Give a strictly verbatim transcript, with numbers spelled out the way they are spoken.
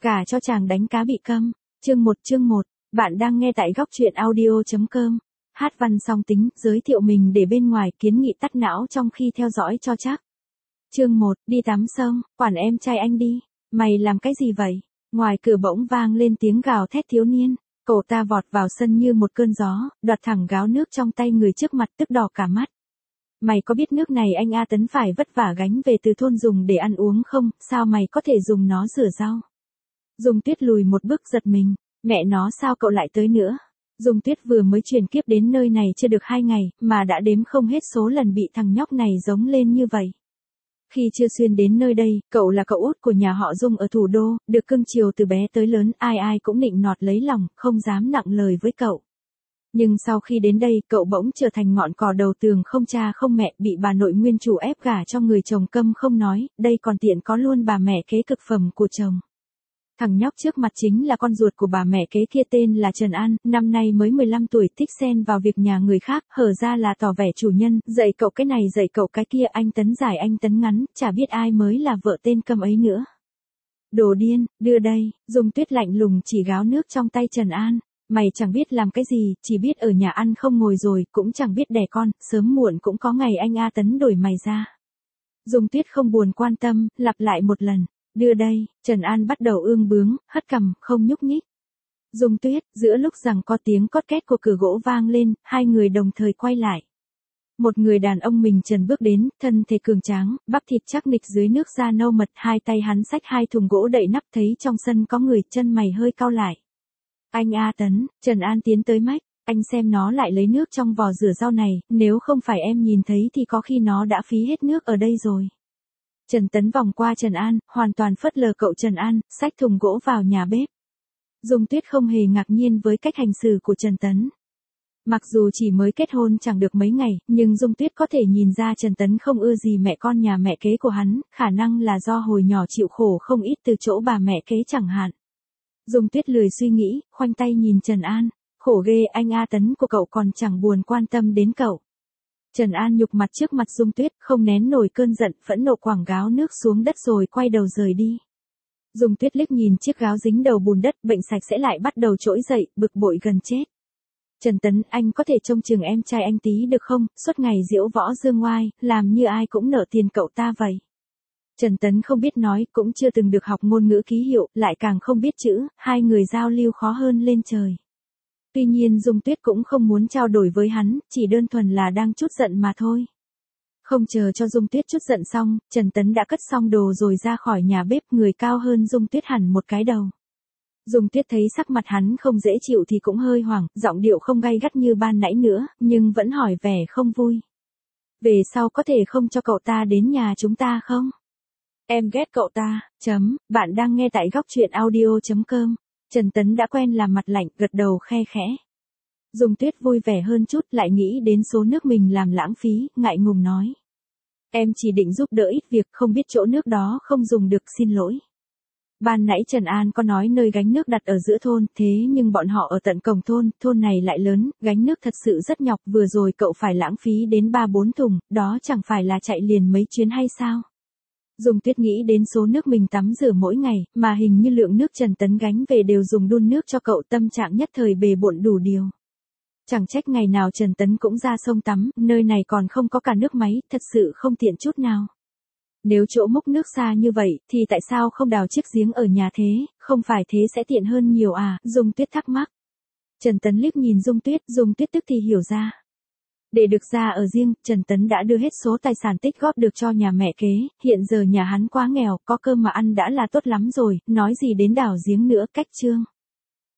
Gả cho chàng đánh cá bị câm. Chương một chương một, bạn đang nghe tại góc truyện audio.com. Hát văn song tính, giới thiệu mình để bên ngoài, kiến nghị tắt não trong khi theo dõi cho chắc. Chương một, đi tắm sông, quản em trai anh đi. Mày làm cái gì vậy? Ngoài cửa bỗng vang lên tiếng gào thét thiếu niên. Cậu ta vọt vào sân như một cơn gió, đoạt thẳng gáo nước trong tay người trước mặt, tức đỏ cả mắt. Mày có biết nước này anh A Tấn phải vất vả gánh về từ thôn dùng để ăn uống không? Sao mày có thể dùng nó rửa rau? Dung Tuyết lùi một bước giật mình. Mẹ nó, sao cậu lại tới nữa? Dung Tuyết vừa mới chuyển kiếp đến nơi này chưa được hai ngày, mà đã đếm không hết số lần bị thằng nhóc này giống lên như vậy. Khi chưa xuyên đến nơi đây, cậu là cậu út của nhà họ Dung ở thủ đô, được cưng chiều từ bé tới lớn, ai ai cũng nịnh nọt lấy lòng, không dám nặng lời với cậu. Nhưng sau khi đến đây, cậu bỗng trở thành ngọn cỏ đầu tường, không cha không mẹ, bị bà nội nguyên chủ ép gả cho người chồng câm không nói, đây còn tiện có luôn bà mẹ kế cực phẩm của chồng. Thằng nhóc trước mặt chính là con ruột của bà mẹ kế kia, tên là Trần An, năm nay mới mười lăm tuổi, thích xen vào việc nhà người khác, hở ra là tỏ vẻ chủ nhân, dạy cậu cái này dạy cậu cái kia, anh Tấn dài anh Tấn ngắn, chả biết ai mới là vợ tên câm ấy nữa. Đồ điên, đưa đây. Dung Tuyết lạnh lùng chỉ gáo nước trong tay Trần An. Mày chẳng biết làm cái gì, chỉ biết ở nhà ăn không ngồi rồi, cũng chẳng biết đẻ con, sớm muộn cũng có ngày anh A Tấn đổi mày ra. Dung Tuyết không buồn quan tâm, lặp lại một lần. Đưa đây. Trần An bắt đầu ương bướng, hất cằm, không nhúc nhích. Dung Tuyết, giữa lúc rằng có tiếng cót két của cửa gỗ vang lên, hai người đồng thời quay lại. Một người đàn ông mình trần bước đến, thân thể cường tráng, bắp thịt chắc nịch dưới nước da nâu mật, hai tay hắn xách hai thùng gỗ đậy nắp, thấy trong sân có người, chân mày hơi cau lại. Anh A Tấn. Trần An tiến tới mách, anh xem nó lại lấy nước trong vò rửa rau này, nếu không phải em nhìn thấy thì có khi nó đã phí hết nước ở đây rồi. Trần Tấn vòng qua Trần An, hoàn toàn phớt lờ cậu Trần An, xách thùng gỗ vào nhà bếp. Dung Tuyết không hề ngạc nhiên với cách hành xử của Trần Tấn. Mặc dù chỉ mới kết hôn chẳng được mấy ngày, nhưng Dung Tuyết có thể nhìn ra Trần Tấn không ưa gì mẹ con nhà mẹ kế của hắn, khả năng là do hồi nhỏ chịu khổ không ít từ chỗ bà mẹ kế chẳng hạn. Dung Tuyết lười suy nghĩ, khoanh tay nhìn Trần An, khổ ghê, anh A Tấn của cậu còn chẳng buồn quan tâm đến cậu. Trần An nhục mặt trước mặt Dung Tuyết, không nén nổi cơn giận, phẫn nộ quẳng gáo nước xuống đất rồi quay đầu rời đi. Dung Tuyết liếc nhìn chiếc gáo dính đầu bùn đất, bệnh sạch sẽ lại bắt đầu trỗi dậy, bực bội gần chết. Trần Tấn, anh có thể trông chừng em trai anh tí được không, suốt ngày diễu võ dương oai, làm như ai cũng nợ tiền cậu ta vậy. Trần Tấn không biết nói, cũng chưa từng được học ngôn ngữ ký hiệu, lại càng không biết chữ, hai người giao lưu khó hơn lên trời. Tuy nhiên Dung Tuyết cũng không muốn trao đổi với hắn, chỉ đơn thuần là đang trút giận mà thôi. Không chờ cho Dung Tuyết trút giận xong, Trần Tấn đã cất xong đồ rồi ra khỏi nhà bếp, người cao hơn Dung Tuyết hẳn một cái đầu. Dung Tuyết thấy sắc mặt hắn không dễ chịu thì cũng hơi hoảng, giọng điệu không gay gắt như ban nãy nữa, nhưng vẫn hỏi vẻ không vui. Về sau có thể không cho cậu ta đến nhà chúng ta không? Em ghét cậu ta, chấm, bạn đang nghe tại góc truyện audio.com. Trần Tấn đã quen làm mặt lạnh, gật đầu khe khẽ. Dung Tuyết vui vẻ hơn chút, lại nghĩ đến số nước mình làm lãng phí, ngại ngùng nói. Em chỉ định giúp đỡ ít việc, không biết chỗ nước đó không dùng được, xin lỗi. Ban nãy Trần An có nói nơi gánh nước đặt ở giữa thôn, thế nhưng bọn họ ở tận cổng thôn, thôn này lại lớn, gánh nước thật sự rất nhọc, vừa rồi cậu phải lãng phí đến ba bốn thùng, đó chẳng phải là chạy liền mấy chuyến hay sao? Dung Tuyết nghĩ đến số nước mình tắm rửa mỗi ngày, mà hình như lượng nước Trần Tấn gánh về đều dùng đun nước cho cậu, tâm trạng nhất thời bề bộn đủ điều. Chẳng trách ngày nào Trần Tấn cũng ra sông tắm, nơi này còn không có cả nước máy, thật sự không tiện chút nào. Nếu chỗ múc nước xa như vậy, thì tại sao không đào chiếc giếng ở nhà thế, không phải thế sẽ tiện hơn nhiều à, Dung Tuyết thắc mắc. Trần Tấn liếc nhìn Dung Tuyết, Dung Tuyết tức thì hiểu ra. Để được ra ở riêng, Trần Tấn đã đưa hết số tài sản tích góp được cho nhà mẹ kế, hiện giờ nhà hắn quá nghèo, có cơm mà ăn đã là tốt lắm rồi, nói gì đến đào giếng nữa, cách trương.